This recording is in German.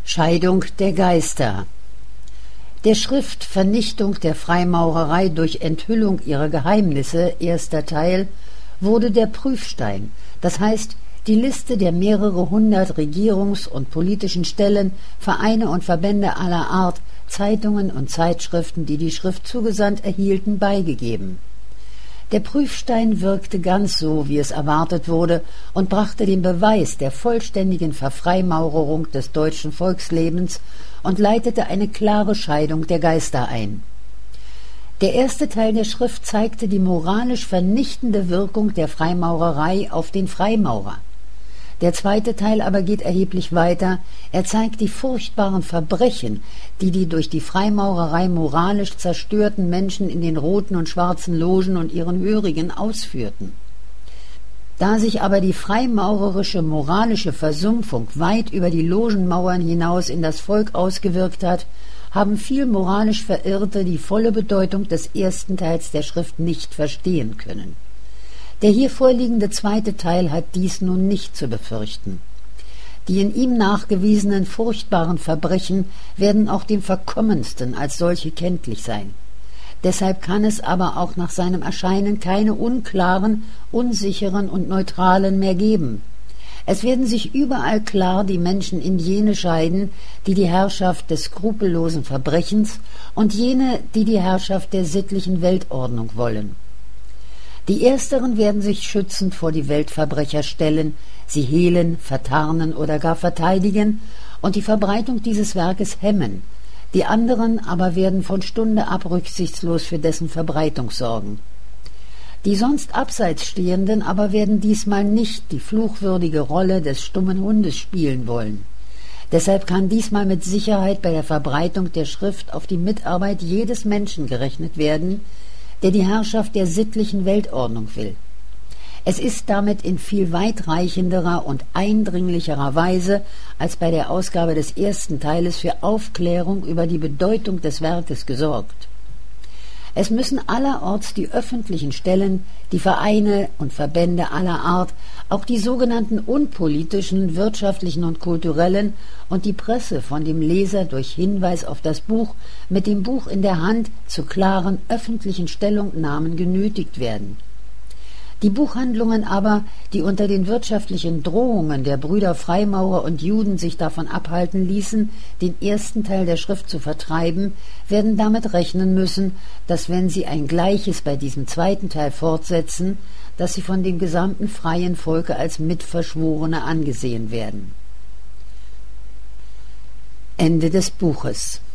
Scheidung der Geister. Der Schrift Vernichtung der Freimaurerei durch Enthüllung ihrer Geheimnisse, erster Teil, wurde der Prüfstein, das heißt die Liste der mehrere hundert Regierungs- und politischen Stellen, Vereine und Verbände aller Art, Zeitungen und Zeitschriften, die die Schrift zugesandt erhielten, beigegeben. Der Prüfstein wirkte ganz so, wie es erwartet wurde, und brachte den Beweis der vollständigen Verfreimaurerung des deutschen Volkslebens und leitete eine klare Scheidung der Geister ein. Der erste Teil der Schrift zeigte die moralisch vernichtende Wirkung der Freimaurerei auf den Freimaurer. Der zweite Teil aber geht erheblich weiter. Er zeigt die furchtbaren Verbrechen, die die durch die Freimaurerei moralisch zerstörten Menschen in den roten und schwarzen Logen und ihren Hörigen ausführten. Da sich aber die freimaurerische moralische Versumpfung weit über die Logenmauern hinaus in das Volk ausgewirkt hat, haben viel moralisch Verirrte die volle Bedeutung des ersten Teils der Schrift nicht verstehen können. Der hier vorliegende zweite Teil hat dies nun nicht zu befürchten. Die in ihm nachgewiesenen furchtbaren Verbrechen werden auch dem Verkommensten als solche kenntlich sein. Deshalb kann es aber auch nach seinem Erscheinen keine unklaren, unsicheren und neutralen mehr geben. Es werden sich überall klar die Menschen in jene scheiden, die die Herrschaft des skrupellosen Verbrechens und jene, die die Herrschaft der sittlichen Weltordnung wollen. Die Ersteren werden sich schützend vor die Weltverbrecher stellen, sie hehlen, vertarnen oder gar verteidigen und die Verbreitung dieses Werkes hemmen. Die anderen aber werden von Stunde ab rücksichtslos für dessen Verbreitung sorgen. Die sonst abseits Stehenden aber werden diesmal nicht die fluchwürdige Rolle des stummen Hundes spielen wollen. Deshalb kann diesmal mit Sicherheit bei der Verbreitung der Schrift auf die Mitarbeit jedes Menschen gerechnet werden, der die Herrschaft der sittlichen Weltordnung will. Es ist damit in viel weitreichenderer und eindringlicherer Weise als bei der Ausgabe des ersten Teiles für Aufklärung über die Bedeutung des Werkes gesorgt. Es müssen allerorts die öffentlichen Stellen, die Vereine und Verbände aller Art, auch die sogenannten unpolitischen, wirtschaftlichen und kulturellen und die Presse von dem Leser durch Hinweis auf das Buch mit dem Buch in der Hand zu klaren öffentlichen Stellungnahmen genötigt werden. Die Buchhandlungen aber, die unter den wirtschaftlichen Drohungen der Brüder Freimaurer und Juden sich davon abhalten ließen, den ersten Teil der Schrift zu vertreiben, werden damit rechnen müssen, dass wenn sie ein Gleiches bei diesem zweiten Teil fortsetzen, dass sie von dem gesamten freien Volke als Mitverschworene angesehen werden. Ende des Buches.